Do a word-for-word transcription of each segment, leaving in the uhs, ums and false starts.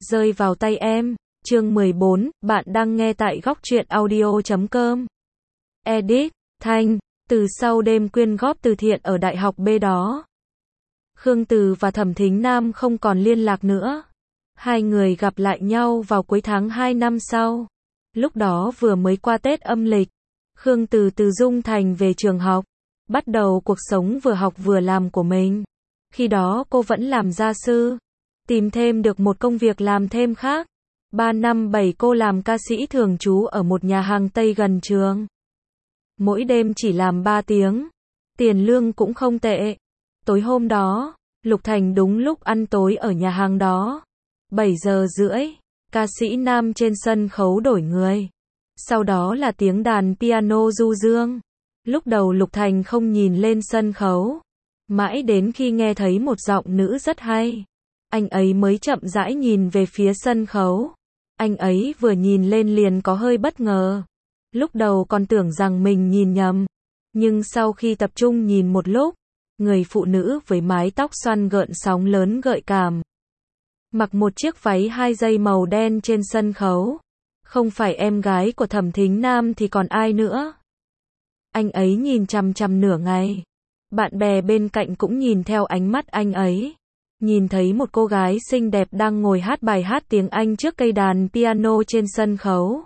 rơi vào tay em. Chương mười bốn, bạn đang nghe tại góc truyện audio chấm com. Edit, Thanh, từ sau đêm quyên góp từ thiện ở đại học B đó. Khương Từ và Thẩm Thính Nam không còn liên lạc nữa. Hai người gặp lại nhau vào cuối tháng hai năm sau. Lúc đó vừa mới qua Tết âm lịch. Khương Từ từ Dung Thành về trường học, bắt đầu cuộc sống vừa học vừa làm của mình. Khi đó cô vẫn làm gia sư, tìm thêm được một công việc làm thêm khác. Ba năm bảy cô làm ca sĩ thường trú ở một nhà hàng Tây gần trường. Mỗi đêm chỉ làm ba tiếng, tiền lương cũng không tệ. Tối hôm đó, Lục Thành đúng lúc ăn tối ở nhà hàng đó. bảy giờ rưỡi, ca sĩ nam trên sân khấu đổi người. Sau đó là tiếng đàn piano du dương. Lúc đầu Lục Thành không nhìn lên sân khấu, mãi đến khi nghe thấy một giọng nữ rất hay, anh ấy mới chậm rãi nhìn về phía sân khấu. Anh ấy vừa nhìn lên liền có hơi bất ngờ. Lúc đầu còn tưởng rằng mình nhìn nhầm, nhưng sau khi tập trung nhìn một lúc, người phụ nữ với mái tóc xoăn gợn sóng lớn gợi cảm, mặc một chiếc váy hai dây màu đen trên sân khấu. Không phải em gái của Thẩm Thính Nam thì còn ai nữa. Anh ấy nhìn chằm chằm nửa ngày. Bạn bè bên cạnh cũng nhìn theo ánh mắt anh ấy. Nhìn thấy một cô gái xinh đẹp đang ngồi hát bài hát tiếng Anh trước cây đàn piano trên sân khấu,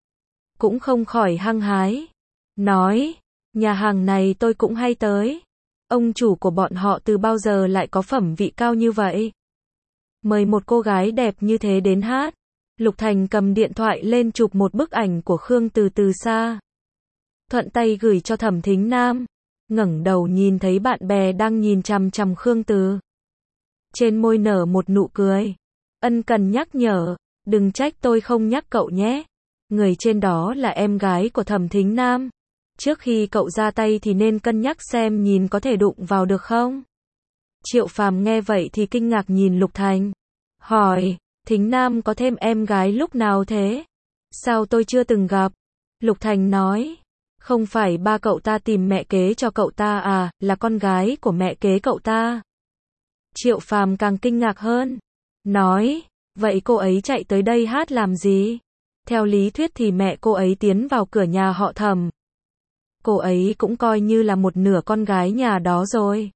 cũng không khỏi hăng hái. Nói, nhà hàng này tôi cũng hay tới. Ông chủ của bọn họ từ bao giờ lại có phẩm vị cao như vậy? Mời một cô gái đẹp như thế đến hát. Lục Thành cầm điện thoại lên chụp một bức ảnh của Khương Từ từ xa, thuận tay gửi cho Thẩm Thính Nam. Ngẩng đầu nhìn thấy bạn bè đang nhìn chằm chằm Khương Từ, trên môi nở một nụ cười, ân cần nhắc nhở, đừng trách tôi không nhắc cậu nhé. Người trên đó là em gái của Thẩm Thính Nam. Trước khi cậu ra tay thì nên cân nhắc xem nhìn có thể đụng vào được không. Triệu Phàm nghe vậy thì kinh ngạc nhìn Lục Thành, hỏi, Thính Nam có thêm em gái lúc nào thế? Sao tôi chưa từng gặp? Lục Thành nói, không phải ba cậu ta tìm mẹ kế cho cậu ta à, là con gái của mẹ kế cậu ta. Triệu Phàm càng kinh ngạc hơn, nói, vậy cô ấy chạy tới đây hát làm gì? Theo lý thuyết thì mẹ cô ấy tiến vào cửa nhà họ Thẩm, cô ấy cũng coi như là một nửa con gái nhà đó rồi.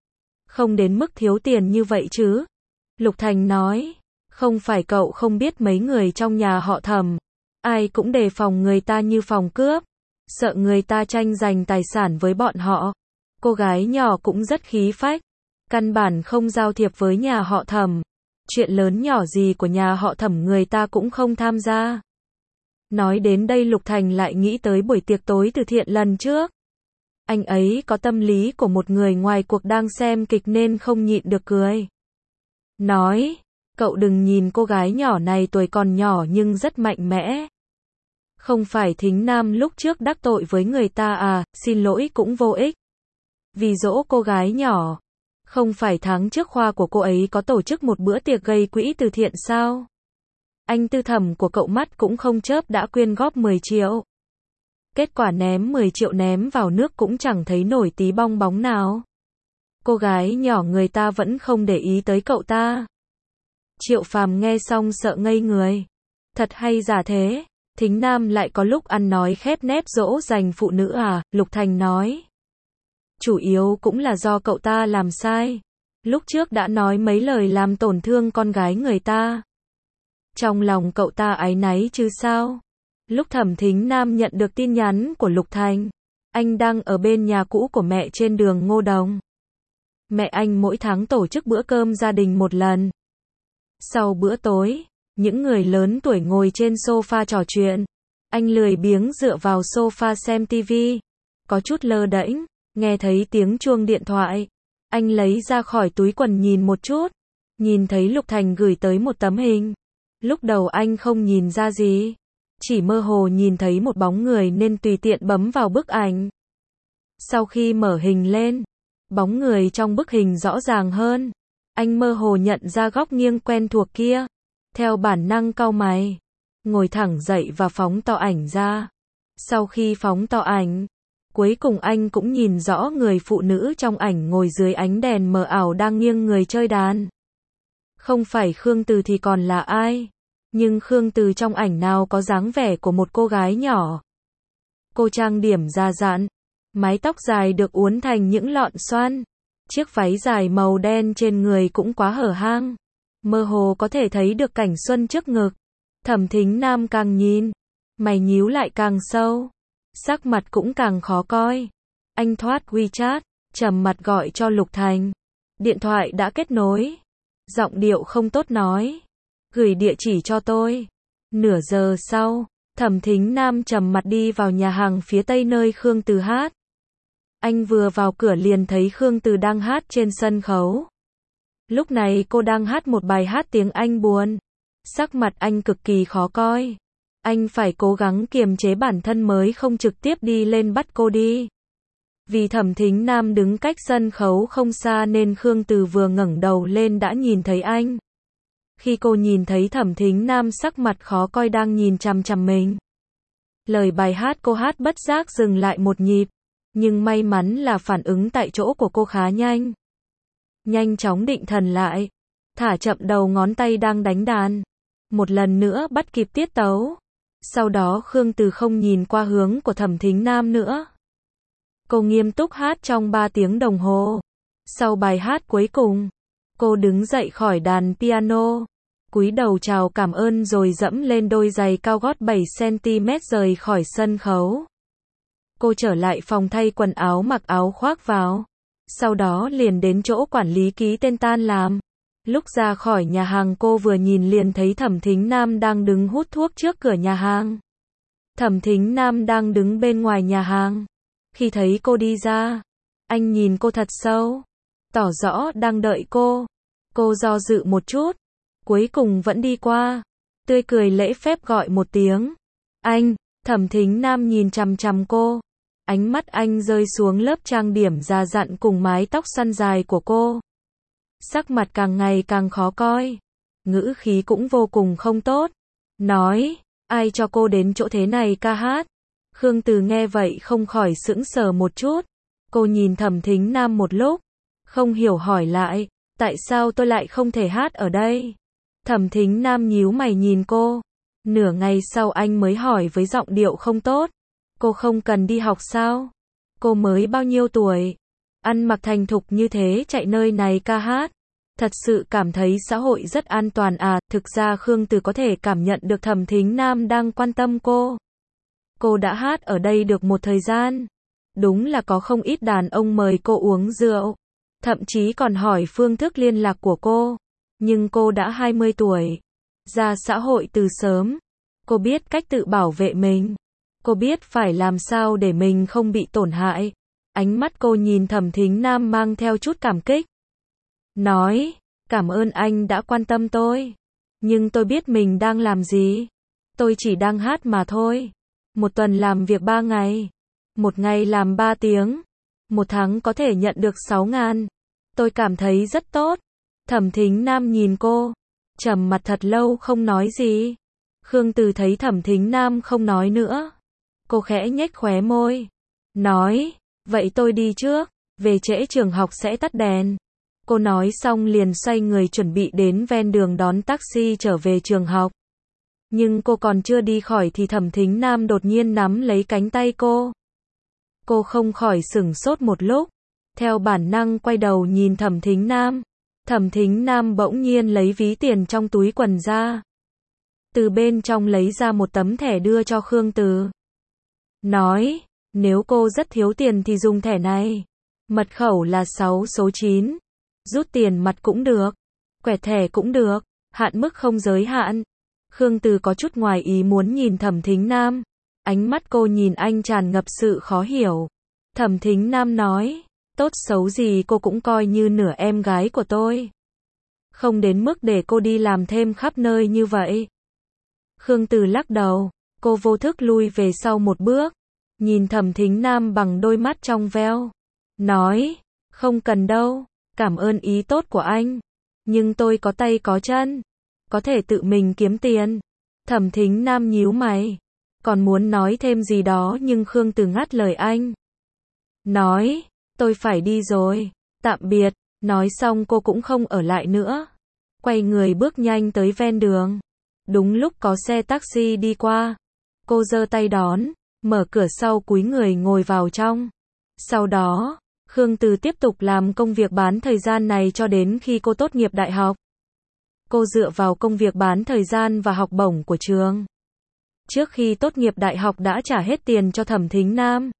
Không đến mức thiếu tiền như vậy chứ? Lục Thành nói, không phải cậu không biết mấy người trong nhà họ Thẩm, ai cũng đề phòng người ta như phòng cướp, sợ người ta tranh giành tài sản với bọn họ. Cô gái nhỏ cũng rất khí phách, căn bản không giao thiệp với nhà họ Thẩm. Chuyện lớn nhỏ gì của nhà họ Thẩm người ta cũng không tham gia. Nói đến đây Lục Thành lại nghĩ tới buổi tiệc tối từ thiện lần trước. Anh ấy có tâm lý của một người ngoài cuộc đang xem kịch nên không nhịn được cười. Nói, cậu đừng nhìn cô gái nhỏ này tuổi còn nhỏ nhưng rất mạnh mẽ. Không phải Thính Nam lúc trước đắc tội với người ta à, xin lỗi cũng vô ích. Vì dỗ cô gái nhỏ, không phải tháng trước khoa của cô ấy có tổ chức một bữa tiệc gây quỹ từ thiện sao? Anh Tư Thẩm của cậu mắt cũng không chớp đã quyên góp mười triệu. Kết quả ném mười triệu ném vào nước cũng chẳng thấy nổi tí bong bóng nào. Cô gái nhỏ người ta vẫn không để ý tới cậu ta. Triệu Phàm nghe xong sợ ngây người. Thật hay giả thế? Thính Nam lại có lúc ăn nói khép nép dỗ dành phụ nữ à? Lục Thành nói, chủ yếu cũng là do cậu ta làm sai. Lúc trước đã nói mấy lời làm tổn thương con gái người ta. Trong lòng cậu ta áy náy chứ sao? Lúc Thẩm Thính Nam nhận được tin nhắn của Lục Thành, anh đang ở bên nhà cũ của mẹ trên đường Ngô Đồng. Mẹ anh mỗi tháng tổ chức bữa cơm gia đình một lần. Sau bữa tối, những người lớn tuổi ngồi trên sofa trò chuyện. Anh lười biếng dựa vào sofa xem tivi, có chút lơ đễnh, nghe thấy tiếng chuông điện thoại. Anh lấy ra khỏi túi quần nhìn một chút, nhìn thấy Lục Thành gửi tới một tấm hình. Lúc đầu anh không nhìn ra gì, chỉ mơ hồ nhìn thấy một bóng người nên tùy tiện bấm vào bức ảnh. Sau khi mở hình lên, bóng người trong bức hình rõ ràng hơn. Anh mơ hồ nhận ra góc nghiêng quen thuộc kia. Theo bản năng cau mày, ngồi thẳng dậy và phóng to ảnh ra. Sau khi phóng to ảnh, cuối cùng anh cũng nhìn rõ người phụ nữ trong ảnh ngồi dưới ánh đèn mờ ảo đang nghiêng người chơi đàn. Không phải Khương Từ thì còn là ai? Nhưng Khương Từ trong ảnh nào có dáng vẻ của một cô gái nhỏ. Cô trang điểm ra dặn, mái tóc dài được uốn thành những lọn xoăn, chiếc váy dài màu đen trên người cũng quá hở hang, mơ hồ có thể thấy được cảnh xuân trước ngực. Thẩm Thính Nam càng nhìn, mày nhíu lại càng sâu, sắc mặt cũng càng khó coi. Anh thoát WeChat, trầm mặt gọi cho Lục Thành. Điện thoại đã kết nối. Giọng điệu không tốt nói, gửi địa chỉ cho tôi. Nửa giờ sau, Thẩm Thính Nam trầm mặt đi vào nhà hàng phía tây nơi Khương Từ hát. Anh vừa vào cửa liền thấy Khương Từ đang hát trên sân khấu. Lúc này cô đang hát một bài hát tiếng Anh buồn. Sắc mặt anh cực kỳ khó coi. Anh phải cố gắng kiềm chế bản thân mới không trực tiếp đi lên bắt cô đi. Vì Thẩm Thính Nam đứng cách sân khấu không xa nên Khương Từ vừa ngẩng đầu lên đã nhìn thấy anh. Khi cô nhìn thấy Thẩm Thính Nam sắc mặt khó coi đang nhìn chằm chằm mình. Lời bài hát cô hát bất giác dừng lại một nhịp. Nhưng may mắn là phản ứng tại chỗ của cô khá nhanh. Nhanh chóng định thần lại. Thả chậm đầu ngón tay đang đánh đàn. Một lần nữa bắt kịp tiết tấu. Sau đó Khương Từ không nhìn qua hướng của Thẩm Thính Nam nữa. Cô nghiêm túc hát trong ba tiếng đồng hồ. Sau bài hát cuối cùng, cô đứng dậy khỏi đàn piano, cúi đầu chào cảm ơn rồi dẫm lên đôi giày cao gót bảy xăng ti mét rời khỏi sân khấu. Cô trở lại phòng thay quần áo mặc áo khoác vào. Sau đó liền đến chỗ quản lý ký tên tan làm. Lúc ra khỏi nhà hàng cô vừa nhìn liền thấy Thẩm Thính Nam đang đứng hút thuốc trước cửa nhà hàng. Thẩm Thính Nam đang đứng bên ngoài nhà hàng. Khi thấy cô đi ra, anh nhìn cô thật sâu, tỏ rõ đang đợi cô. Cô do dự một chút, cuối cùng vẫn đi qua, tươi cười lễ phép gọi một tiếng. Anh, Thẩm Thính Nam nhìn chằm chằm cô. Ánh mắt anh rơi xuống lớp trang điểm già dặn cùng mái tóc xoăn dài của cô. Sắc mặt càng ngày càng khó coi, ngữ khí cũng vô cùng không tốt. Nói, ai cho cô đến chỗ thế này ca hát? Khương Từ nghe vậy không khỏi sững sờ một chút. Cô nhìn Thẩm Thính Nam một lúc, không hiểu hỏi lại, tại sao tôi lại không thể hát ở đây? Thẩm Thính Nam nhíu mày nhìn cô. Nửa ngày sau anh mới hỏi với giọng điệu không tốt, cô không cần đi học sao? Cô mới bao nhiêu tuổi? Ăn mặc thành thục như thế chạy nơi này ca hát. Thật sự cảm thấy xã hội rất an toàn à? Thực ra Khương Từ có thể cảm nhận được Thẩm Thính Nam đang quan tâm cô. Cô đã hát ở đây được một thời gian. Đúng là có không ít đàn ông mời cô uống rượu. Thậm chí còn hỏi phương thức liên lạc của cô. Nhưng cô đã hai mươi tuổi. Ra xã hội từ sớm. Cô biết cách tự bảo vệ mình. Cô biết phải làm sao để mình không bị tổn hại. Ánh mắt cô nhìn Thẩm Thính Nam mang theo chút cảm kích. Nói, cảm ơn anh đã quan tâm tôi. Nhưng tôi biết mình đang làm gì. Tôi chỉ đang hát mà thôi. Một tuần làm việc ba ngày. Một ngày làm ba tiếng. Một tháng có thể nhận được sáu ngàn. Tôi cảm thấy rất tốt. Thẩm Thính Nam nhìn cô. Trầm mặt thật lâu không nói gì. Khương Từ thấy Thẩm Thính Nam không nói nữa. Cô khẽ nhếch khóe môi. Nói, vậy tôi đi trước. Về trễ trường học sẽ tắt đèn. Cô nói xong liền xoay người chuẩn bị đến ven đường đón taxi trở về trường học. Nhưng cô còn chưa đi khỏi thì Thẩm Thính Nam đột nhiên nắm lấy cánh tay cô. Cô không khỏi sửng sốt một lúc. Theo bản năng quay đầu nhìn Thẩm Thính Nam. Thẩm Thính Nam bỗng nhiên lấy ví tiền trong túi quần ra. Từ bên trong lấy ra một tấm thẻ đưa cho Khương Từ. Nói, nếu cô rất thiếu tiền thì dùng thẻ này. Mật khẩu là sáu số chín. Rút tiền mặt cũng được. Quẹt thẻ cũng được. Hạn mức không giới hạn. Khương Từ có chút ngoài ý muốn nhìn Thẩm Thính Nam. Ánh mắt cô nhìn anh tràn ngập sự khó hiểu. Thẩm Thính Nam nói, tốt xấu gì cô cũng coi như nửa em gái của tôi. Không đến mức để cô đi làm thêm khắp nơi như vậy. Khương Từ lắc đầu, cô vô thức lui về sau một bước. Nhìn Thẩm Thính Nam bằng đôi mắt trong veo. Nói, không cần đâu, cảm ơn ý tốt của anh. Nhưng tôi có tay có chân. Có thể tự mình kiếm tiền. Thẩm Thính Nam nhíu mày. Còn muốn nói thêm gì đó nhưng Khương Từ ngắt lời anh. Nói, tôi phải đi rồi. Tạm biệt. Nói xong cô cũng không ở lại nữa. quay người bước nhanh tới ven đường. Đúng lúc có xe taxi đi qua, cô giơ tay đón, mở cửa sau cúi người ngồi vào trong. Sau đó, Khương Từ tiếp tục làm công việc bán thời gian này cho đến khi cô tốt nghiệp đại học. Cô dựa vào công việc bán thời gian và học bổng của trường. Trước khi tốt nghiệp đại học đã trả hết tiền cho Thẩm Thính Nam.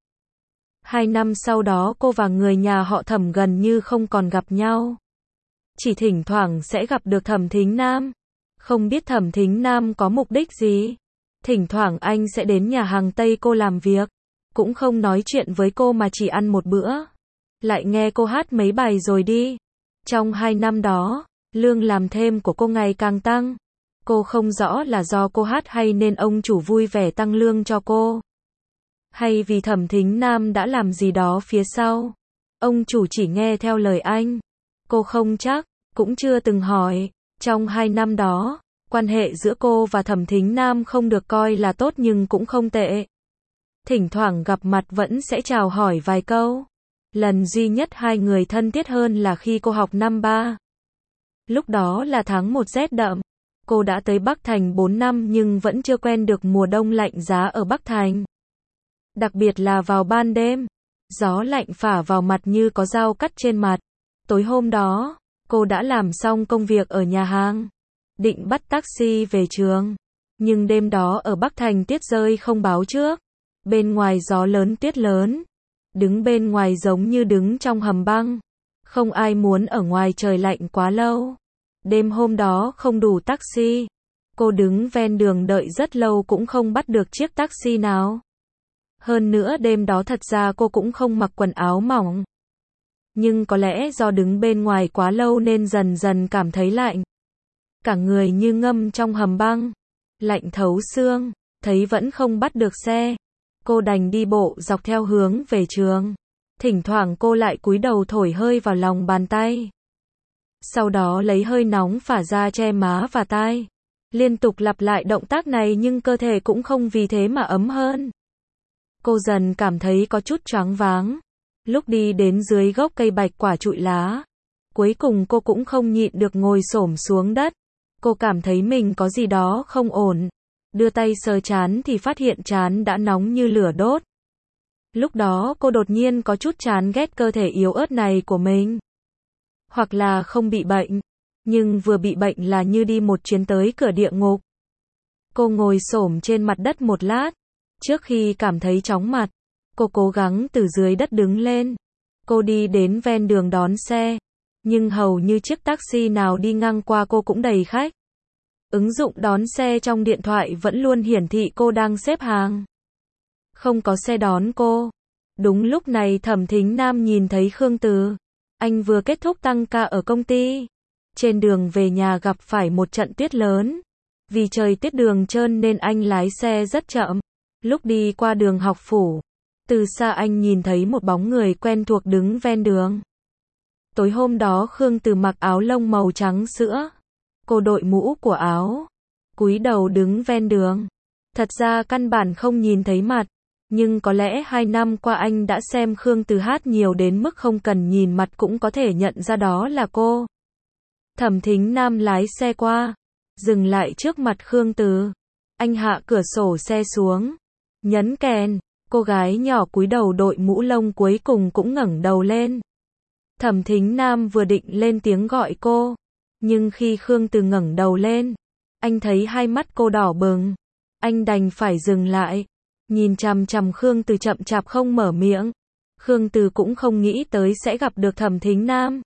Hai năm sau đó cô và người nhà họ Thẩm gần như không còn gặp nhau. Chỉ thỉnh thoảng sẽ gặp được Thẩm Thính Nam. Không biết Thẩm Thính Nam có mục đích gì. Thỉnh thoảng anh sẽ đến nhà hàng Tây cô làm việc. Cũng không nói chuyện với cô mà chỉ ăn một bữa. Lại nghe cô hát mấy bài rồi đi. Trong hai năm đó, lương làm thêm của cô ngày càng tăng. Cô không rõ là do cô hát hay nên ông chủ vui vẻ tăng lương cho cô. Hay vì Thẩm Thính Nam đã làm gì đó phía sau. Ông chủ chỉ nghe theo lời anh. Cô không chắc, cũng chưa từng hỏi. Trong hai năm đó, quan hệ giữa cô và Thẩm Thính Nam không được coi là tốt nhưng cũng không tệ. Thỉnh thoảng gặp mặt vẫn sẽ chào hỏi vài câu. Lần duy nhất hai người thân thiết hơn là khi cô học năm ba. Lúc đó là tháng một rét đậm. Cô đã tới Bắc Thành bốn năm nhưng vẫn chưa quen được mùa đông lạnh giá ở Bắc Thành. Đặc biệt là vào ban đêm. Gió lạnh phả vào mặt như có dao cắt trên mặt. Tối hôm đó, cô đã làm xong công việc ở nhà hàng. Định bắt taxi về trường. Nhưng đêm đó ở Bắc Thành tuyết rơi không báo trước. Bên ngoài gió lớn tuyết lớn. Đứng bên ngoài giống như đứng trong hầm băng. Không ai muốn ở ngoài trời lạnh quá lâu. Đêm hôm đó không đủ taxi. Cô đứng ven đường đợi rất lâu cũng không bắt được chiếc taxi nào. Hơn nữa đêm đó thật ra cô cũng không mặc quần áo mỏng. Nhưng có lẽ do đứng bên ngoài quá lâu nên dần dần cảm thấy lạnh. Cả người như ngâm trong hầm băng. Lạnh thấu xương. Thấy vẫn không bắt được xe. Cô đành đi bộ dọc theo hướng về trường. Thỉnh thoảng cô lại cúi đầu thổi hơi vào lòng bàn tay. Sau đó lấy hơi nóng phả ra che má và tai. Liên tục lặp lại động tác này nhưng cơ thể cũng không vì thế mà ấm hơn. Cô dần cảm thấy có chút choáng váng. Lúc đi đến dưới gốc cây bạch quả trụi lá. Cuối cùng cô cũng không nhịn được ngồi xổm xuống đất. Cô cảm thấy mình có gì đó không ổn. Đưa tay sờ trán thì phát hiện trán đã nóng như lửa đốt. Lúc đó cô đột nhiên có chút chán ghét cơ thể yếu ớt này của mình. Hoặc là không bị bệnh. Nhưng vừa bị bệnh là như đi một chuyến tới cửa địa ngục. Cô ngồi xổm trên mặt đất một lát. Trước khi cảm thấy chóng mặt, cô cố gắng từ dưới đất đứng lên. Cô đi đến ven đường đón xe. Nhưng hầu như chiếc taxi nào đi ngang qua cô cũng đầy khách. Ứng dụng đón xe trong điện thoại vẫn luôn hiển thị cô đang xếp hàng. Không có xe đón cô. Đúng lúc này Thẩm Thính Nam nhìn thấy Khương Từ. Anh vừa kết thúc tăng ca ở công ty. Trên đường về nhà gặp phải một trận tuyết lớn. Vì trời tuyết đường trơn nên anh lái xe rất chậm. Lúc đi qua đường học phủ, từ xa anh nhìn thấy một bóng người quen thuộc đứng ven đường. Tối hôm đó Khương Từ mặc áo lông màu trắng sữa. Cô đội mũ của áo, cúi đầu đứng ven đường. Thật ra căn bản không nhìn thấy mặt. Nhưng có lẽ hai năm qua anh đã xem Khương Từ hát nhiều đến mức không cần nhìn mặt cũng có thể nhận ra đó là cô. Thẩm Thính Nam lái xe qua, dừng lại trước mặt Khương Từ. Anh hạ cửa sổ xe xuống, nhấn kèn. Cô gái nhỏ cúi đầu đội mũ lông cuối cùng cũng ngẩng đầu lên. Thẩm Thính Nam vừa định lên tiếng gọi cô. Nhưng khi Khương Từ ngẩng đầu lên, anh thấy hai mắt cô đỏ bừng. Anh đành phải dừng lại. Nhìn chằm chằm Khương Từ chậm chạp không mở miệng. Khương Từ cũng không nghĩ tới sẽ gặp được Thẩm Thính Nam.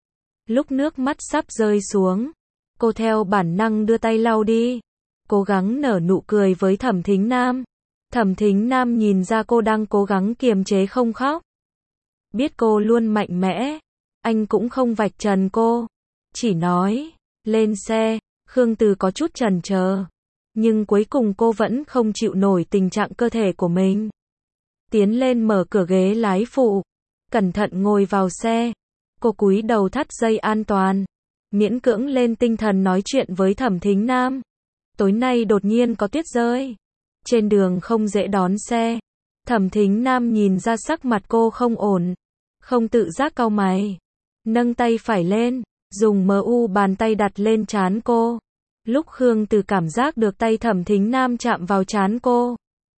Lúc nước mắt sắp rơi xuống, cô theo bản năng đưa tay lau đi. Cố gắng nở nụ cười với Thẩm Thính Nam. Thẩm Thính Nam nhìn ra cô đang cố gắng kiềm chế không khóc. Biết cô luôn mạnh mẽ, anh cũng không vạch trần cô. Chỉ nói, lên xe. Khương Từ có chút chần chờ. Nhưng cuối cùng cô vẫn không chịu nổi tình trạng cơ thể của mình. Tiến lên mở cửa ghế lái phụ. Cẩn thận ngồi vào xe. Cô cúi đầu thắt dây an toàn. Miễn cưỡng lên tinh thần nói chuyện với Thẩm Thính Nam. Tối nay đột nhiên có tuyết rơi. Trên đường không dễ đón xe. Thẩm Thính Nam nhìn ra sắc mặt cô không ổn. Không tự giác cau mày. Nâng tay phải lên. dùng mờ u bàn tay đặt lên trán cô. Lúc Khương Từ cảm giác được tay Thẩm Thính Nam chạm vào trán cô,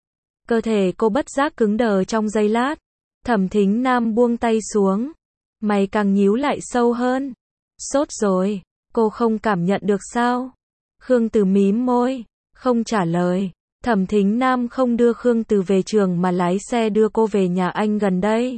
cơ thể cô bất giác cứng đờ trong giây lát. Thẩm Thính Nam buông tay xuống, mày càng nhíu lại sâu hơn. Sốt rồi, cô không cảm nhận được sao? Khương Từ mím môi, không trả lời. Thẩm Thính Nam không đưa Khương Từ về trường mà lái xe đưa cô về nhà anh gần đây.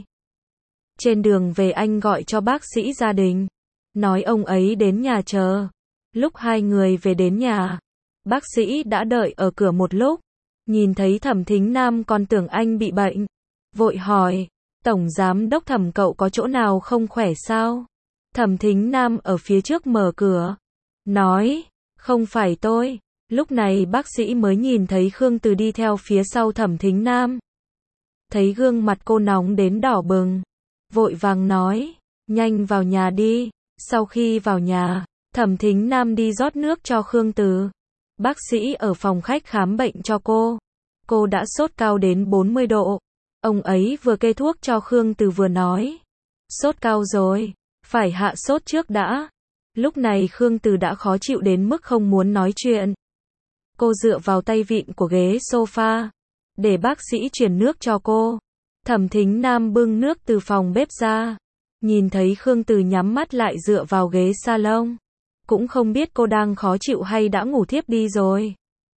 Trên đường về anh gọi cho bác sĩ gia đình, nói ông ấy đến nhà chờ. Lúc hai người về đến nhà, bác sĩ đã đợi ở cửa một lúc, nhìn thấy Thẩm Thính Nam còn tưởng anh bị bệnh, vội hỏi, Tổng Giám Đốc Thẩm cậu có chỗ nào không khỏe sao? Thẩm Thính Nam ở phía trước mở cửa, nói, không phải tôi. Lúc này bác sĩ mới nhìn thấy Khương Từ đi theo phía sau Thẩm Thính Nam. Thấy gương mặt cô nóng đến đỏ bừng, vội vàng nói, nhanh vào nhà đi. Sau khi vào nhà, Thẩm Thính Nam đi rót nước cho Khương Từ. Bác sĩ ở phòng khách khám bệnh cho cô. Cô đã sốt cao đến bốn mươi độ. Ông ấy vừa kê thuốc cho Khương Từ vừa nói, sốt cao rồi, phải hạ sốt trước đã. Lúc này Khương Từ đã khó chịu đến mức không muốn nói chuyện. Cô dựa vào tay vịn của ghế sofa, để bác sĩ chuyển nước cho cô. Thẩm Thính Nam bưng nước từ phòng bếp ra, nhìn thấy Khương Từ nhắm mắt lại dựa vào ghế salon. Cũng không biết cô đang khó chịu hay đã ngủ thiếp đi rồi.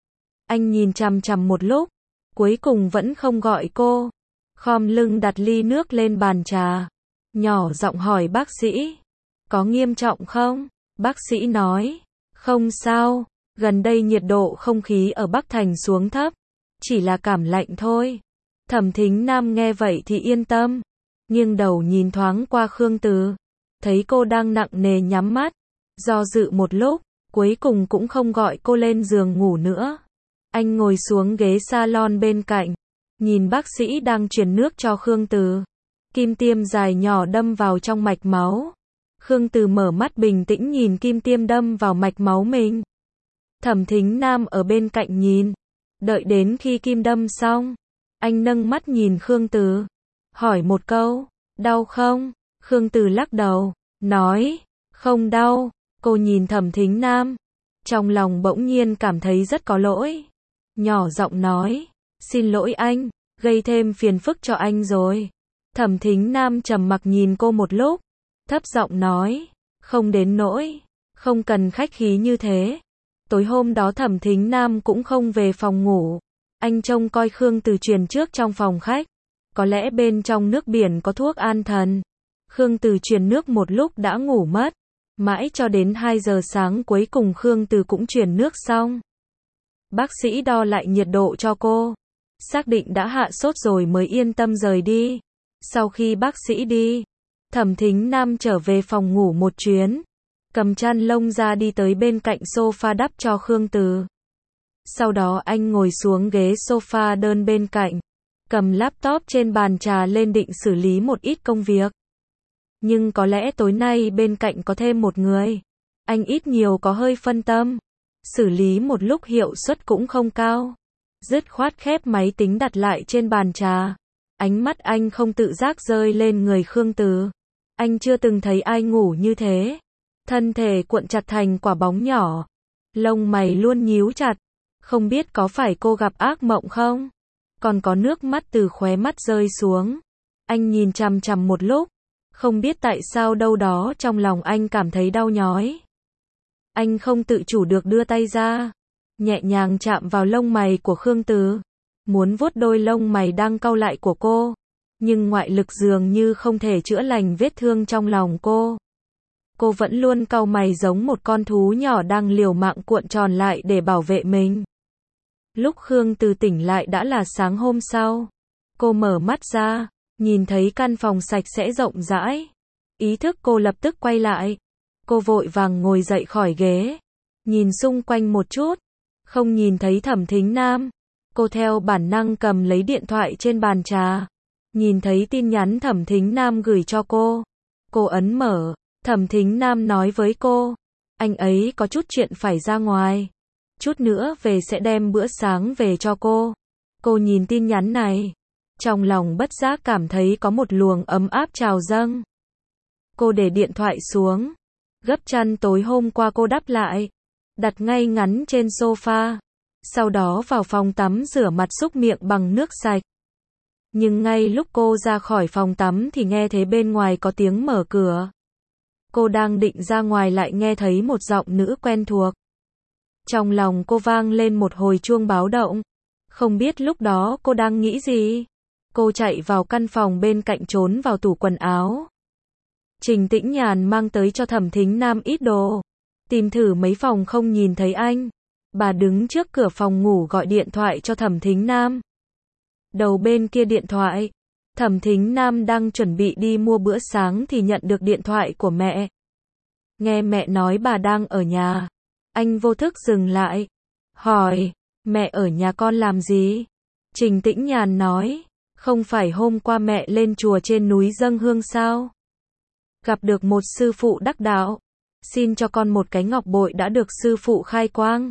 Anh nhìn chằm chằm một lúc, cuối cùng vẫn không gọi cô. Khom lưng đặt ly nước lên bàn trà, nhỏ giọng hỏi bác sĩ, có nghiêm trọng không? Bác sĩ nói, không sao, gần đây nhiệt độ không khí ở Bắc Thành xuống thấp, chỉ là cảm lạnh thôi. Thẩm Thính Nam nghe vậy thì yên tâm, nghiêng đầu nhìn thoáng qua Khương Từ, thấy cô đang nặng nề nhắm mắt, do dự một lúc, cuối cùng cũng không gọi cô lên giường ngủ nữa. Anh ngồi xuống ghế salon bên cạnh, nhìn bác sĩ đang truyền nước cho Khương Từ. Kim tiêm dài nhỏ đâm vào trong mạch máu. Khương Từ mở mắt bình tĩnh nhìn kim tiêm đâm vào mạch máu mình. Thẩm Thính Nam ở bên cạnh nhìn, đợi đến khi kim đâm xong, anh nâng mắt nhìn Khương Từ, hỏi một câu, đau không? Khương Từ lắc đầu, nói, không đau. Cô nhìn Thẩm Thính Nam, trong lòng bỗng nhiên cảm thấy rất có lỗi, nhỏ giọng nói, xin lỗi anh, gây thêm phiền phức cho anh rồi. Thẩm Thính Nam trầm mặc nhìn cô một lúc, thấp giọng nói, không đến nỗi, không cần khách khí như thế. Tối hôm đó Thẩm Thính Nam cũng không về phòng ngủ, anh trông coi Khương Từ truyền trước trong phòng khách, có lẽ bên trong nước biển có thuốc an thần. Khương Từ truyền nước một lúc đã ngủ mất, mãi cho đến hai giờ sáng cuối cùng Khương Từ cũng truyền nước xong. Bác sĩ đo lại nhiệt độ cho cô, xác định đã hạ sốt rồi mới yên tâm rời đi. Sau khi bác sĩ đi, Thẩm Thính Nam trở về phòng ngủ một chuyến, cầm chăn lông ra đi tới bên cạnh sofa đắp cho Khương Từ. Sau đó anh ngồi xuống ghế sofa đơn bên cạnh, cầm laptop trên bàn trà lên định xử lý một ít công việc. Nhưng có lẽ tối nay bên cạnh có thêm một người, anh ít nhiều có hơi phân tâm, xử lý một lúc hiệu suất cũng không cao. Dứt khoát khép máy tính đặt lại trên bàn trà, ánh mắt anh không tự giác rơi lên người Khương Từ. Anh chưa từng thấy ai ngủ như thế, thân thể cuộn chặt thành quả bóng nhỏ, lông mày luôn nhíu chặt, không biết có phải cô gặp ác mộng không? Còn có nước mắt từ khóe mắt rơi xuống. Anh nhìn chằm chằm một lúc, không biết tại sao đâu đó trong lòng anh cảm thấy đau nhói. Anh không tự chủ được đưa tay ra, nhẹ nhàng chạm vào lông mày của Khương Từ, muốn vuốt đôi lông mày đang cau lại của cô, nhưng ngoại lực dường như không thể chữa lành vết thương trong lòng cô. Cô vẫn luôn cau mày giống một con thú nhỏ đang liều mạng cuộn tròn lại để bảo vệ mình. Lúc Khương Từ tỉnh lại đã là sáng hôm sau. Cô mở mắt ra, nhìn thấy căn phòng sạch sẽ rộng rãi. Ý thức cô lập tức quay lại. Cô vội vàng ngồi dậy khỏi ghế, nhìn xung quanh một chút, không nhìn thấy Thẩm Thính Nam. Cô theo bản năng cầm lấy điện thoại trên bàn trà, nhìn thấy tin nhắn Thẩm Thính Nam gửi cho cô. Cô ấn mở, Thẩm Thính Nam nói với cô, anh ấy có chút chuyện phải ra ngoài, chút nữa về sẽ đem bữa sáng về cho cô. Cô nhìn tin nhắn này, trong lòng bất giác cảm thấy có một luồng ấm áp trào dâng. Cô để điện thoại xuống, Gấp chăn tối hôm qua cô đắp lại, đặt ngay ngắn trên sofa. Sau đó vào phòng tắm rửa mặt súc miệng bằng nước sạch. Nhưng ngay lúc cô ra khỏi phòng tắm thì nghe thấy bên ngoài có tiếng mở cửa. Cô đang định ra ngoài lại nghe thấy một giọng nữ quen thuộc. Trong lòng cô vang lên một hồi chuông báo động. Không biết lúc đó cô đang nghĩ gì. Cô chạy vào căn phòng bên cạnh trốn vào tủ quần áo. Trình Tĩnh Nhàn mang tới cho Thẩm Thính Nam ít đồ. Tìm thử mấy phòng không nhìn thấy anh. Bà đứng trước cửa phòng ngủ gọi điện thoại cho Thẩm Thính Nam. Đầu bên kia điện thoại, Thẩm Thính Nam đang chuẩn bị đi mua bữa sáng thì nhận được điện thoại của mẹ. Nghe mẹ nói bà đang ở nhà, anh vô thức dừng lại, hỏi, mẹ ở nhà con làm gì? Trình Tĩnh Nhàn nói, không phải hôm qua mẹ lên chùa trên núi dâng hương sao? Gặp được một sư phụ đắc đạo, xin cho con một cái ngọc bội đã được sư phụ khai quang.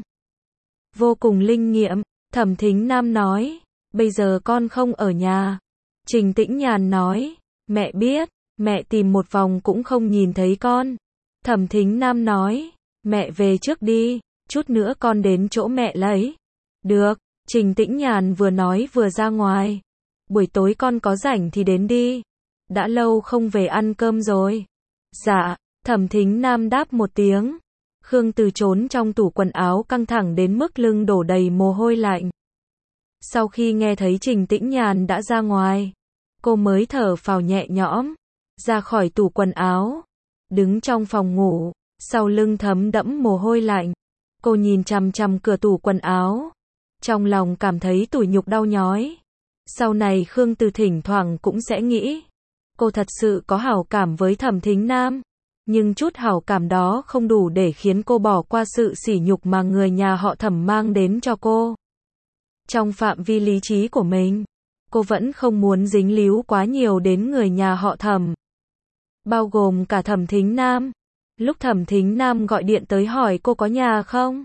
Vô cùng linh nghiệm, Thẩm Thính Nam nói, bây giờ con không ở nhà. Trình Tĩnh Nhàn nói, mẹ biết, mẹ tìm một vòng cũng không nhìn thấy con. Thẩm Thính Nam nói, mẹ về trước đi, chút nữa con đến chỗ mẹ lấy. Được, Trình Tĩnh Nhàn vừa nói vừa ra ngoài. Buổi tối con có rảnh thì đến đi. Đã lâu không về ăn cơm rồi. Dạ, Thẩm Thính Nam đáp một tiếng. Khương Từ trốn trong tủ quần áo căng thẳng đến mức lưng đổ đầy mồ hôi lạnh. Sau khi nghe thấy Trình Tĩnh Nhàn đã ra ngoài, cô mới thở phào nhẹ nhõm, ra khỏi tủ quần áo, đứng trong phòng ngủ, sau lưng thấm đẫm mồ hôi lạnh. Cô nhìn chằm chằm cửa tủ quần áo, trong lòng cảm thấy tủi nhục đau nhói. Sau này Khương Từ thỉnh thoảng cũng sẽ nghĩ, cô thật sự có hảo cảm với Thẩm Thính Nam, nhưng chút hảo cảm đó không đủ để khiến cô bỏ qua sự sỉ nhục mà người nhà họ Thẩm mang đến cho cô. Trong phạm vi lý trí của mình, cô vẫn không muốn dính líu quá nhiều đến người nhà họ Thẩm, bao gồm cả Thẩm Thính Nam. Lúc Thẩm Thính Nam gọi điện tới hỏi cô có nhà không,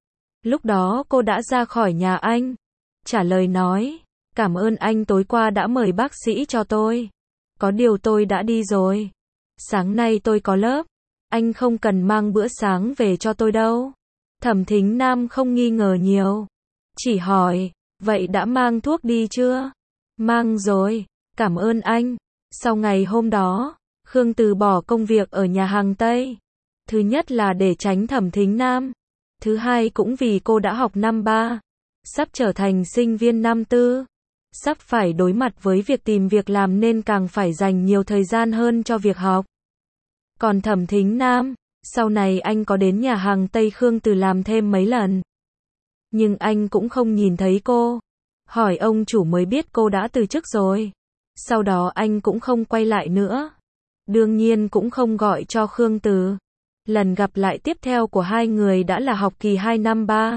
lúc đó cô đã ra khỏi nhà anh, trả lời nói, cảm ơn anh tối qua đã mời bác sĩ cho tôi, có điều tôi đã đi rồi, sáng nay tôi có lớp, anh không cần mang bữa sáng về cho tôi đâu. Thẩm Thính Nam không nghi ngờ nhiều, chỉ hỏi, vậy đã mang thuốc đi chưa? Mang rồi, cảm ơn anh. Sau ngày hôm đó, Khương từ bỏ công việc ở nhà hàng Tây. Thứ nhất là để tránh Thẩm Thính Nam. Thứ hai cũng vì cô đã học năm ba, sắp trở thành sinh viên năm tư, sắp phải đối mặt với việc tìm việc làm nên càng phải dành nhiều thời gian hơn cho việc học. Còn Thẩm Thính Nam, sau này anh có đến nhà hàng Tây Khương từ làm thêm mấy lần. Nhưng anh cũng không nhìn thấy cô. Hỏi ông chủ mới biết cô đã từ chức rồi. Sau đó anh cũng không quay lại nữa. Đương nhiên cũng không gọi cho Khương Từ. Lần gặp lại tiếp theo của hai người đã là học kỳ hai năm ba.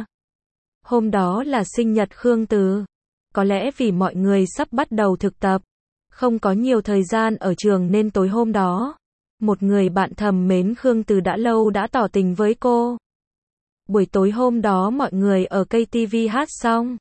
Hôm đó là sinh nhật Khương Từ. Có lẽ vì mọi người sắp bắt đầu thực tập, không có nhiều thời gian ở trường nên tối hôm đó, một người bạn thầm mến Khương Từ đã lâu đã tỏ tình với cô. Buổi tối hôm đó mọi người ở cây ti vi hát xong,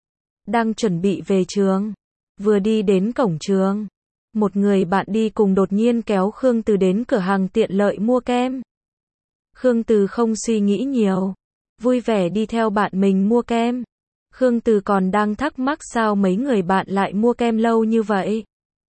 đang chuẩn bị về trường, vừa đi đến cổng trường, một người bạn đi cùng đột nhiên kéo Khương Từ đến cửa hàng tiện lợi mua kem. Khương Từ không suy nghĩ nhiều, vui vẻ đi theo bạn mình mua kem. Khương Từ còn đang thắc mắc sao mấy người bạn lại mua kem lâu như vậy.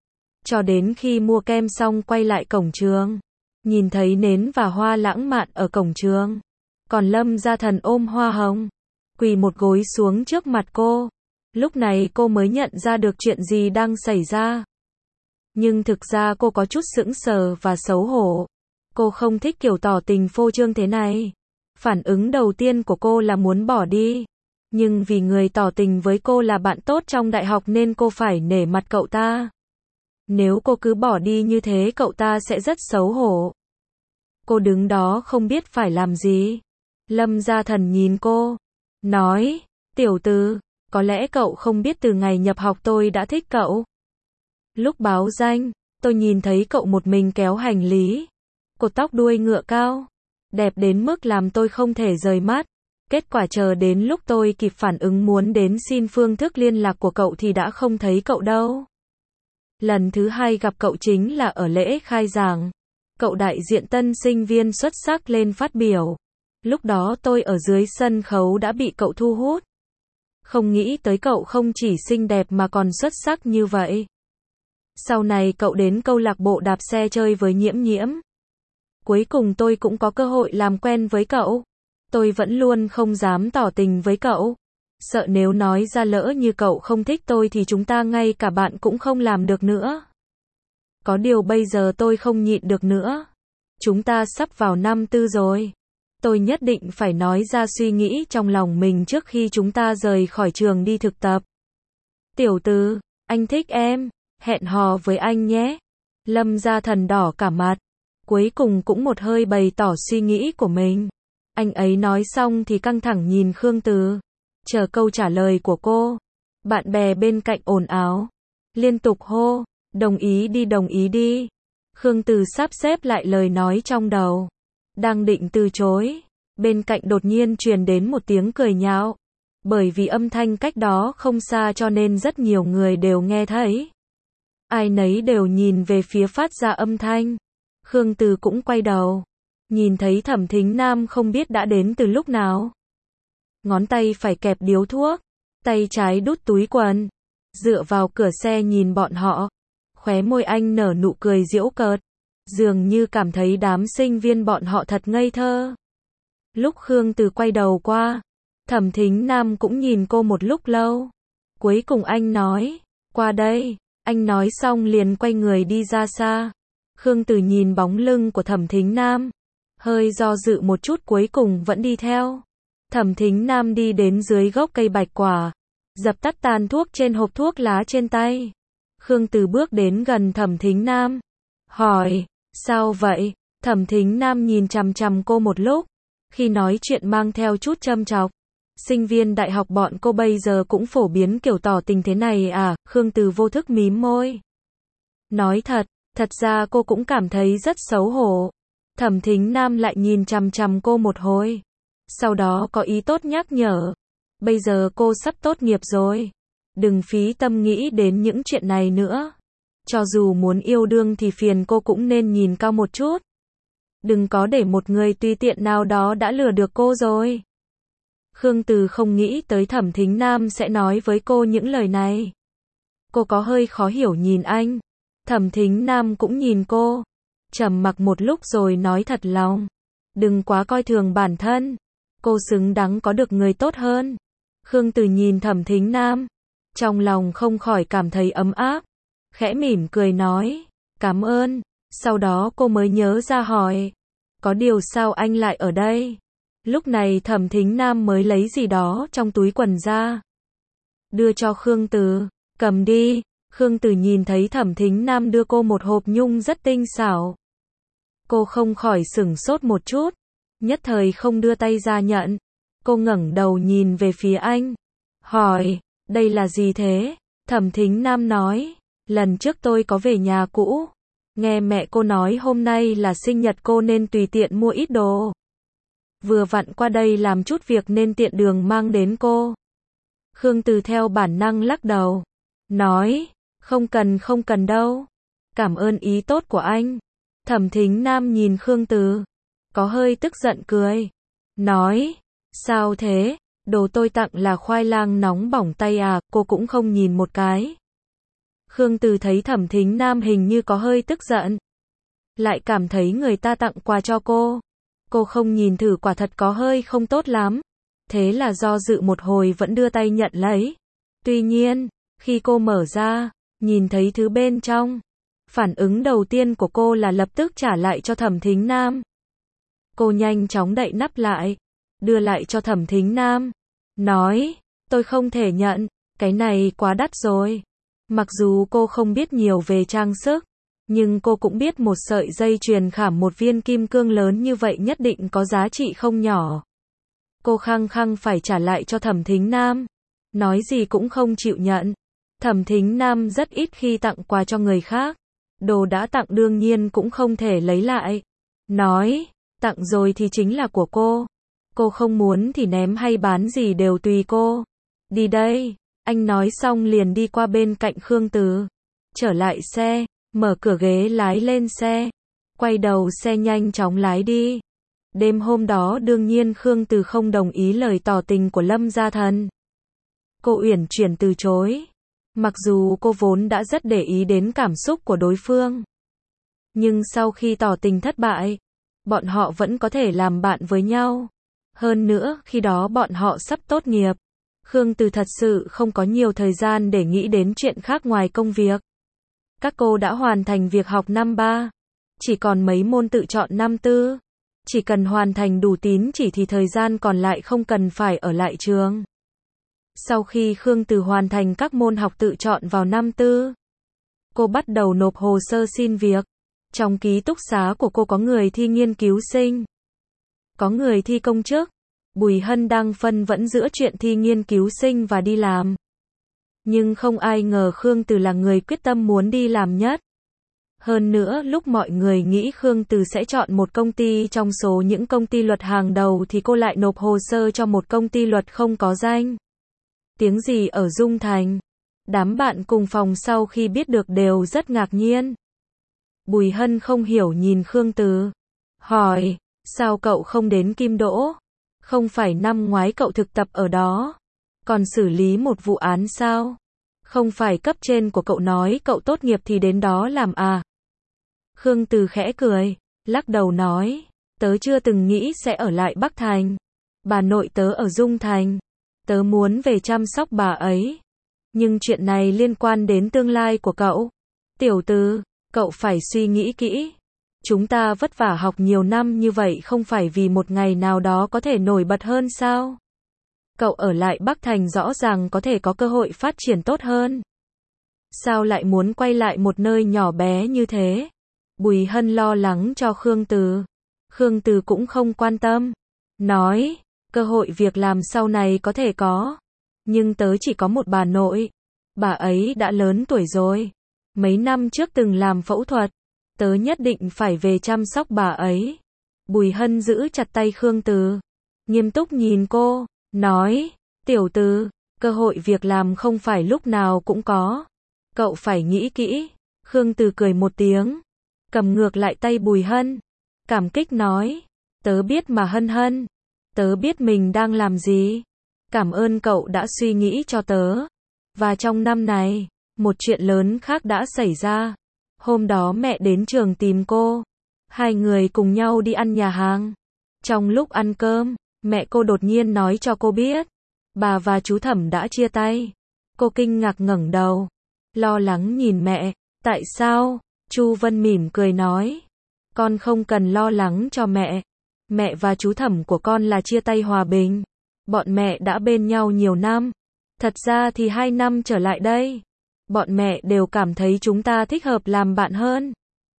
Cho đến khi mua kem xong quay lại cổng trường, nhìn thấy nến và hoa lãng mạn ở cổng trường. Còn Lâm Gia Thần ôm hoa hồng, quỳ một gối xuống trước mặt cô. Lúc này cô mới nhận ra được chuyện gì đang xảy ra. Nhưng thực ra cô có chút sững sờ và xấu hổ. Cô không thích kiểu tỏ tình phô trương thế này. Phản ứng đầu tiên của cô là muốn bỏ đi. Nhưng vì người tỏ tình với cô là bạn tốt trong đại học nên cô phải nể mặt cậu ta. Nếu cô cứ bỏ đi như thế cậu ta sẽ rất xấu hổ. Cô đứng đó không biết phải làm gì. Lâm Gia Thần nhìn cô, nói, tiểu Từ, có lẽ cậu không biết từ ngày nhập học tôi đã thích cậu. Lúc báo danh, tôi nhìn thấy cậu một mình kéo hành lý. Cột tóc đuôi ngựa cao, đẹp đến mức làm tôi không thể rời mắt. Kết quả chờ đến lúc tôi kịp phản ứng muốn đến xin phương thức liên lạc của cậu thì đã không thấy cậu đâu. Lần thứ hai gặp cậu chính là ở lễ khai giảng. cậu đại diện tân sinh viên xuất sắc lên phát biểu. Lúc đó tôi ở dưới sân khấu đã bị cậu thu hút. Không nghĩ tới cậu không chỉ xinh đẹp mà còn xuất sắc như vậy. Sau này cậu đến câu lạc bộ đạp xe chơi với Nhiễm Nhiễm. Cuối cùng tôi cũng có cơ hội làm quen với cậu. Tôi vẫn luôn không dám tỏ tình với cậu. Sợ nếu nói ra lỡ như cậu không thích tôi thì chúng ta ngay cả bạn cũng không làm được nữa. Có điều bây giờ tôi không nhịn được nữa. Chúng ta sắp vào năm tư rồi. Tôi nhất định phải nói ra suy nghĩ trong lòng mình trước khi chúng ta rời khỏi trường đi thực tập. Tiểu Từ, anh thích em, hẹn hò với anh nhé. Lâm Gia Thần đỏ cả mặt. Cuối cùng cũng một hơi bày tỏ suy nghĩ của mình. Anh ấy nói xong thì căng thẳng nhìn Khương Từ. Chờ câu trả lời của cô. Bạn bè bên cạnh ồn ào. Liên tục hô. Đồng ý đi đồng ý đi. Khương Từ sắp xếp lại lời nói trong đầu. Đang định từ chối. Bên cạnh đột nhiên truyền đến một tiếng cười nhạo. Bởi vì âm thanh cách đó không xa cho nên rất nhiều người đều nghe thấy. Ai nấy đều nhìn về phía phát ra âm thanh. Khương Từ cũng quay đầu. Nhìn thấy Thẩm Thính Nam không biết đã đến từ lúc nào. Ngón tay phải kẹp điếu thuốc. Tay trái đút túi quần. Dựa vào cửa xe nhìn bọn họ. Khóe môi anh nở nụ cười giễu cợt. Dường như cảm thấy đám sinh viên bọn họ thật ngây thơ. Lúc Khương Từ quay đầu qua. Thẩm Thính Nam cũng nhìn cô một lúc lâu. Cuối cùng anh nói. Qua đây. Anh nói xong liền quay người đi ra xa. Khương Từ nhìn bóng lưng của Thẩm Thính Nam. Hơi do dự một chút cuối cùng vẫn đi theo. Thẩm Thính Nam đi đến dưới gốc cây bạch quả. Dập tắt tàn thuốc trên hộp thuốc lá trên tay. Khương Từ bước đến gần Thẩm Thính Nam. Hỏi, sao vậy? Thẩm Thính Nam nhìn chằm chằm cô một lúc. Khi nói chuyện mang theo chút châm chọc. Sinh viên đại học bọn cô bây giờ cũng phổ biến kiểu tỏ tình thế này à? Khương Từ vô thức mím môi. Nói thật, thật ra cô cũng cảm thấy rất xấu hổ. Thẩm Thính Nam lại nhìn chằm chằm cô một hồi. Sau đó có ý tốt nhắc nhở. Bây giờ cô sắp tốt nghiệp rồi. Đừng phí tâm nghĩ đến những chuyện này nữa. Cho dù muốn yêu đương thì phiền cô cũng nên nhìn cao một chút. Đừng có để một người tùy tiện nào đó đã lừa được cô rồi. Khương Từ không nghĩ tới Thẩm Thính Nam sẽ nói với cô những lời này. Cô có hơi khó hiểu nhìn anh. Thẩm Thính Nam cũng nhìn cô. Trầm mặc một lúc rồi nói thật lòng. Đừng quá coi thường bản thân. Cô xứng đáng có được người tốt hơn. Khương Từ nhìn Thẩm Thính Nam. Trong lòng không khỏi cảm thấy ấm áp. Khẽ mỉm cười nói. Cảm ơn. Sau đó cô mới nhớ ra hỏi. Có điều sao anh lại ở đây? Lúc này Thẩm Thính Nam mới lấy gì đó trong túi quần ra. Đưa cho Khương Từ. Cầm đi. Khương Từ nhìn thấy Thẩm Thính Nam đưa cô một hộp nhung rất tinh xảo. Cô không khỏi sửng sốt một chút. Nhất thời không đưa tay ra nhận. Cô ngẩng đầu nhìn về phía anh. Hỏi, đây là gì thế? Thẩm Thính Nam nói, lần trước tôi có về nhà cũ. Nghe mẹ cô nói hôm nay là sinh nhật cô nên tùy tiện mua ít đồ. Vừa vặn qua đây làm chút việc nên tiện đường mang đến cô. Khương Từ theo bản năng lắc đầu. Nói, không cần không cần đâu. Cảm ơn ý tốt của anh. Thẩm Thính Nam nhìn Khương Từ. Có hơi tức giận cười. Nói, sao thế? Đồ tôi tặng là khoai lang nóng bỏng tay à? Cô cũng không nhìn một cái. Khương Từ thấy Thẩm Thính Nam hình như có hơi tức giận. Lại cảm thấy người ta tặng quà cho cô. Cô không nhìn thử quả thật có hơi không tốt lắm. Thế là do dự một hồi vẫn đưa tay nhận lấy. Tuy nhiên, khi cô mở ra, nhìn thấy thứ bên trong. Phản ứng đầu tiên của cô là lập tức trả lại cho Thẩm Thính Nam. Cô nhanh chóng đậy nắp lại. Đưa lại cho Thẩm Thính Nam. Nói, tôi không thể nhận, cái này quá đắt rồi. Mặc dù cô không biết nhiều về trang sức, nhưng cô cũng biết một sợi dây chuyền khảm một viên kim cương lớn như vậy nhất định có giá trị không nhỏ. Cô khăng khăng phải trả lại cho Thẩm Thính Nam. Nói gì cũng không chịu nhận. Thẩm Thính Nam rất ít khi tặng quà cho người khác. Đồ đã tặng đương nhiên cũng không thể lấy lại. Nói, tặng rồi thì chính là của cô. Cô không muốn thì ném hay bán gì đều tùy cô. Đi đây. Anh nói xong liền đi qua bên cạnh Khương Từ. Trở lại xe, mở cửa ghế lái lên xe. quay đầu xe nhanh chóng lái đi. Đêm hôm đó đương nhiên Khương Từ không đồng ý lời tỏ tình của Lâm Gia Thần. Cô uyển chuyển từ chối. Mặc dù cô vốn đã rất để ý đến cảm xúc của đối phương. Nhưng sau khi tỏ tình thất bại, bọn họ vẫn có thể làm bạn với nhau. Hơn nữa, khi đó bọn họ sắp tốt nghiệp. Khương Từ thật sự không có nhiều thời gian để nghĩ đến chuyện khác ngoài công việc. Các cô đã hoàn thành việc học năm ba. Chỉ còn mấy môn tự chọn năm tư. Chỉ cần hoàn thành đủ tín chỉ thì thời gian còn lại không cần phải ở lại trường. Sau khi Khương Từ hoàn thành các môn học tự chọn vào năm tư, cô bắt đầu nộp hồ sơ xin việc. Trong ký túc xá của cô có người thi nghiên cứu sinh, có người thi công chức. Bùi Hân đang phân vân giữa chuyện thi nghiên cứu sinh và đi làm. Nhưng không ai ngờ Khương Từ là người quyết tâm muốn đi làm nhất. Hơn nữa, lúc mọi người nghĩ Khương Từ sẽ chọn một công ty trong số những công ty luật hàng đầu thì cô lại nộp hồ sơ cho một công ty luật không có danh tiếng gì ở Dung Thành. Đám bạn cùng phòng sau khi biết được đều rất ngạc nhiên. Bùi Hân không hiểu nhìn Khương Từ, hỏi, sao cậu không đến Kim Đỗ? Không phải năm ngoái cậu thực tập ở đó, còn xử lý một vụ án sao? Không phải cấp trên của cậu nói cậu tốt nghiệp thì đến đó làm à? Khương Từ khẽ cười, lắc đầu nói, tớ chưa từng nghĩ sẽ ở lại Bắc Thành. Bà nội tớ ở Dung Thành. Tớ muốn về chăm sóc bà ấy. Nhưng chuyện này liên quan đến tương lai của cậu. Tiểu Từ, cậu phải suy nghĩ kỹ. Chúng ta vất vả học nhiều năm như vậy không phải vì một ngày nào đó có thể nổi bật hơn sao? Cậu ở lại Bắc Thành rõ ràng có thể có cơ hội phát triển tốt hơn. Sao lại muốn quay lại một nơi nhỏ bé như thế? Bùi Hân lo lắng cho Khương Từ. Khương Từ cũng không quan tâm. Nói, cơ hội việc làm sau này có thể có. Nhưng tớ chỉ có một bà nội. Bà ấy đã lớn tuổi rồi. Mấy năm trước từng làm phẫu thuật. Tớ nhất định phải về chăm sóc bà ấy. Bùi Hân giữ chặt tay Khương Từ. Nghiêm túc nhìn cô. Nói, tiểu Từ, cơ hội việc làm không phải lúc nào cũng có. Cậu phải nghĩ kỹ. Khương Từ cười một tiếng. Cầm ngược lại tay Bùi Hân. Cảm kích nói. Tớ biết mà Hân Hân. Tớ biết mình đang làm gì. Cảm ơn cậu đã suy nghĩ cho tớ. Và trong năm này, một chuyện lớn khác đã xảy ra. Hôm đó mẹ đến trường tìm cô. Hai người cùng nhau đi ăn nhà hàng. Trong lúc ăn cơm, mẹ cô đột nhiên nói cho cô biết. Bà và chú Thẩm đã chia tay. Cô kinh ngạc ngẩng đầu. Lo lắng nhìn mẹ. Tại sao? Chu Vân mỉm cười nói. Con không cần lo lắng cho mẹ. Mẹ và chú Thẩm của con là chia tay hòa bình. Bọn mẹ đã bên nhau nhiều năm. Thật ra thì hai năm trở lại đây, bọn mẹ đều cảm thấy chúng ta thích hợp làm bạn hơn.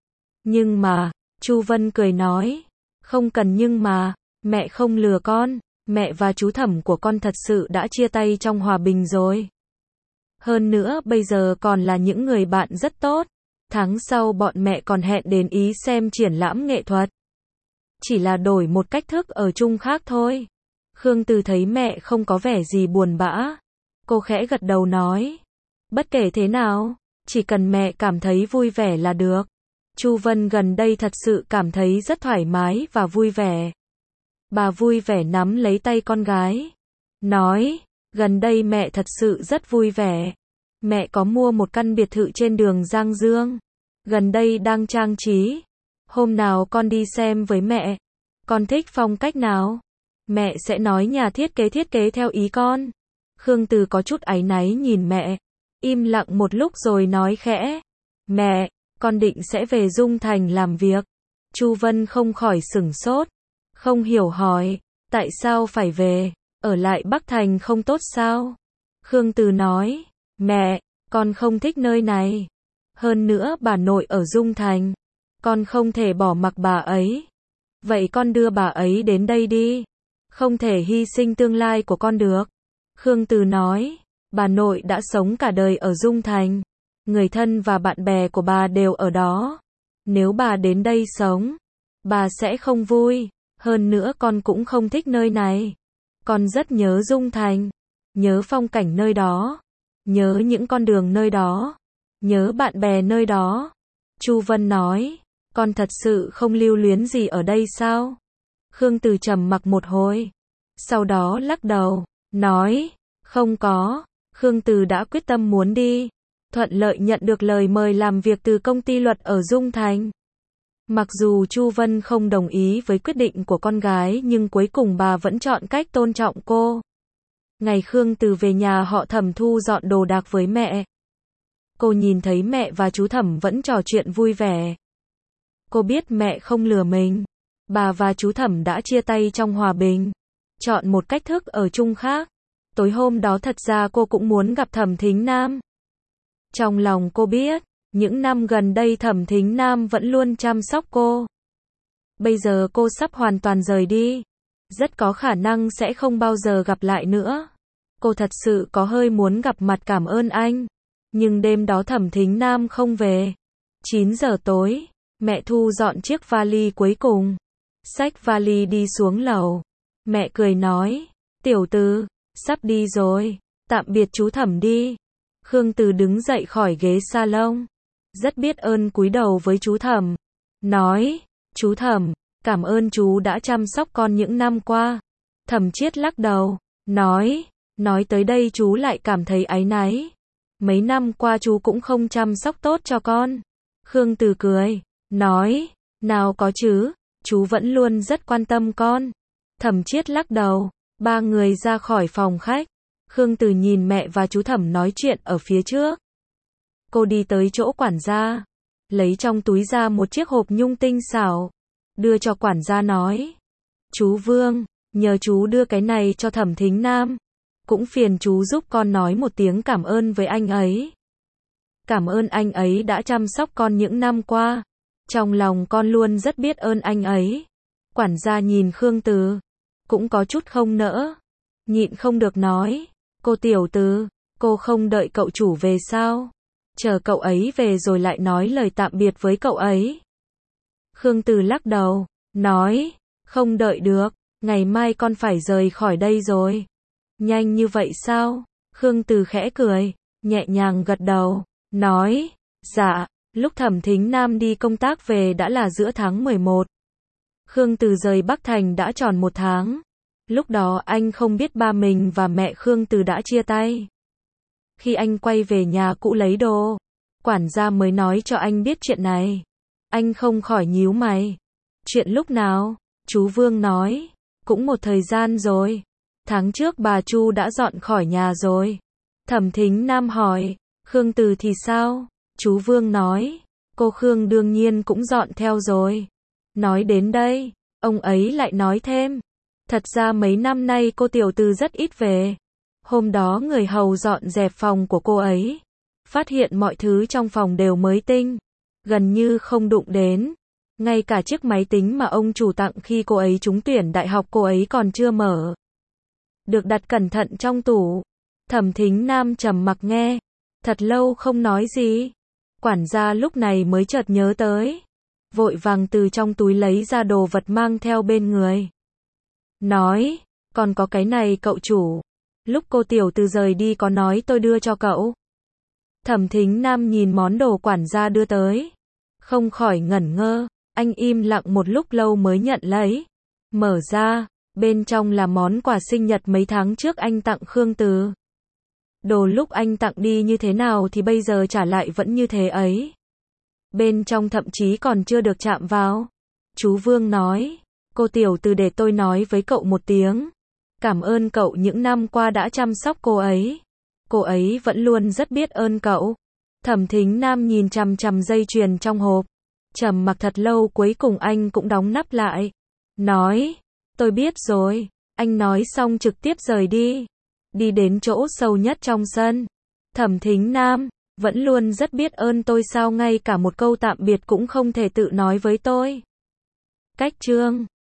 Nhưng mà, Chu Vân cười nói, không cần nhưng mà, mẹ không lừa con, mẹ và chú Thẩm của con thật sự đã chia tay trong hòa bình rồi. Hơn nữa bây giờ còn là những người bạn rất tốt. Tháng sau bọn mẹ còn hẹn đến Ý xem triển lãm nghệ thuật. Chỉ là đổi một cách thức ở chung khác thôi. Khương Từ thấy mẹ không có vẻ gì buồn bã. Cô khẽ gật đầu nói. Bất kể thế nào, chỉ cần mẹ cảm thấy vui vẻ là được. Chu Vân gần đây thật sự cảm thấy rất thoải mái và vui vẻ. Bà vui vẻ nắm lấy tay con gái. Nói, gần đây mẹ thật sự rất vui vẻ. Mẹ có mua một căn biệt thự trên đường Giang Dương. Gần đây đang trang trí. Hôm nào con đi xem với mẹ. Con thích phong cách nào? Mẹ sẽ nói nhà thiết kế thiết kế theo ý con. Khương Từ có chút áy náy nhìn mẹ. Im lặng một lúc rồi nói khẽ. Mẹ, con định sẽ về Dung Thành làm việc. Chu Vân không khỏi sửng sốt. Không hiểu hỏi. Tại sao phải về? Ở lại Bắc Thành không tốt sao? Khương Từ nói. Mẹ, con không thích nơi này. Hơn nữa bà nội ở Dung Thành. Con không thể bỏ mặc bà ấy. Vậy con đưa bà ấy đến đây đi. Không thể hy sinh tương lai của con được. Khương Từ nói. Bà nội đã sống cả đời ở Dung Thành. Người thân và bạn bè của bà đều ở đó. Nếu bà đến đây sống, bà sẽ không vui. Hơn nữa con cũng không thích nơi này. Con rất nhớ Dung Thành. Nhớ phong cảnh nơi đó. Nhớ những con đường nơi đó. Nhớ bạn bè nơi đó. Chu Vân nói. Con thật sự không lưu luyến gì ở đây sao? Khương Từ trầm mặc một hồi. Sau đó lắc đầu, nói, không có. Khương Từ đã quyết tâm muốn đi. Thuận lợi nhận được lời mời làm việc từ công ty luật ở Dung Thành. Mặc dù Chu Vân không đồng ý với quyết định của con gái nhưng cuối cùng bà vẫn chọn cách tôn trọng cô. Ngày Khương Từ về nhà họ Thẩm thu dọn đồ đạc với mẹ. Cô nhìn thấy mẹ và chú Thẩm vẫn trò chuyện vui vẻ. Cô biết mẹ không lừa mình. Bà và chú Thẩm đã chia tay trong hòa bình. Chọn một cách thức ở chung khác. Tối hôm đó thật ra cô cũng muốn gặp Thẩm Thính Nam. Trong lòng cô biết, những năm gần đây Thẩm Thính Nam vẫn luôn chăm sóc cô. Bây giờ cô sắp hoàn toàn rời đi. Rất có khả năng sẽ không bao giờ gặp lại nữa. Cô thật sự có hơi muốn gặp mặt cảm ơn anh. Nhưng đêm đó Thẩm Thính Nam không về. chín giờ tối, mẹ thu dọn chiếc vali cuối cùng. Xách vali đi xuống lầu. Mẹ cười nói, tiểu Từ, sắp đi rồi, tạm biệt chú Thẩm đi. Khương Từ đứng dậy khỏi ghế salon. Rất biết ơn cúi đầu với chú Thẩm. Nói, chú Thẩm, cảm ơn chú đã chăm sóc con những năm qua. Thẩm Chiết lắc đầu, nói, nói tới đây chú lại cảm thấy áy náy. Mấy năm qua chú cũng không chăm sóc tốt cho con. Khương Từ cười, nói, nào có chứ, chú vẫn luôn rất quan tâm con. Thẩm Chiết lắc đầu, ba người ra khỏi phòng khách. Khương Từ nhìn mẹ và chú Thẩm nói chuyện ở phía trước. Cô đi tới chỗ quản gia, lấy trong túi ra một chiếc hộp nhung tinh xảo, đưa cho quản gia nói, chú Vương, nhờ chú đưa cái này cho Thẩm Thính Nam. Cũng phiền chú giúp con nói một tiếng cảm ơn với anh ấy. Cảm ơn anh ấy đã chăm sóc con những năm qua. Trong lòng con luôn rất biết ơn anh ấy. Quản gia nhìn Khương Từ, cũng có chút không nỡ. Nhịn không được nói, cô tiểu Từ, cô không đợi cậu chủ về sao? Chờ cậu ấy về rồi lại nói lời tạm biệt với cậu ấy. Khương Từ lắc đầu, nói, không đợi được, ngày mai con phải rời khỏi đây rồi. Nhanh như vậy sao? Khương Từ khẽ cười, nhẹ nhàng gật đầu, nói, dạ, lúc Thẩm Thính Nam đi công tác về đã là giữa tháng mười một. Khương Từ rời Bắc Thành đã tròn một tháng. Lúc đó anh không biết ba mình và mẹ Khương Từ đã chia tay. Khi anh quay về nhà cũ lấy đồ, quản gia mới nói cho anh biết chuyện này. Anh không khỏi nhíu mày. Chuyện lúc nào? Chú Vương nói, cũng một thời gian rồi. Tháng trước bà Chu đã dọn khỏi nhà rồi. Thẩm Thính Nam hỏi, Khương Từ thì sao? Chú Vương nói, cô Khương đương nhiên cũng dọn theo rồi. Nói đến đây, ông ấy lại nói thêm, thật ra mấy năm nay cô tiểu Từ rất ít về. Hôm đó người hầu dọn dẹp phòng của cô ấy, phát hiện mọi thứ trong phòng đều mới tinh, gần như không đụng đến. Ngay cả chiếc máy tính mà ông chủ tặng khi cô ấy trúng tuyển đại học cô ấy còn chưa mở. Được đặt cẩn thận trong tủ. Thẩm Thính Nam trầm mặc nghe, thật lâu không nói gì. Quản gia lúc này mới chợt nhớ tới, vội vàng từ trong túi lấy ra đồ vật mang theo bên người. Nói, còn có cái này cậu chủ. Lúc cô tiểu Từ rời đi có nói tôi đưa cho cậu. Thẩm Thính Nam nhìn món đồ quản gia đưa tới, không khỏi ngẩn ngơ. Anh im lặng một lúc lâu mới nhận lấy. Mở ra, bên trong là món quà sinh nhật mấy tháng trước anh tặng Khương Từ. Đồ lúc anh tặng đi như thế nào thì bây giờ trả lại vẫn như thế ấy. Bên trong thậm chí còn chưa được chạm vào. Chú Vương nói, cô tiểu Từ để tôi nói với cậu một tiếng. Cảm ơn cậu những năm qua đã chăm sóc cô ấy. Cô ấy vẫn luôn rất biết ơn cậu. Thẩm Thính Nam nhìn chằm chằm dây chuyền trong hộp. Trầm mặc thật lâu cuối cùng anh cũng đóng nắp lại. Nói, tôi biết rồi. Anh nói xong trực tiếp rời đi. Đi đến chỗ sâu nhất trong sân. Thẩm Thính Nam, vẫn luôn rất biết ơn tôi sao ngay cả một câu tạm biệt cũng không thể tự nói với tôi. Cách chương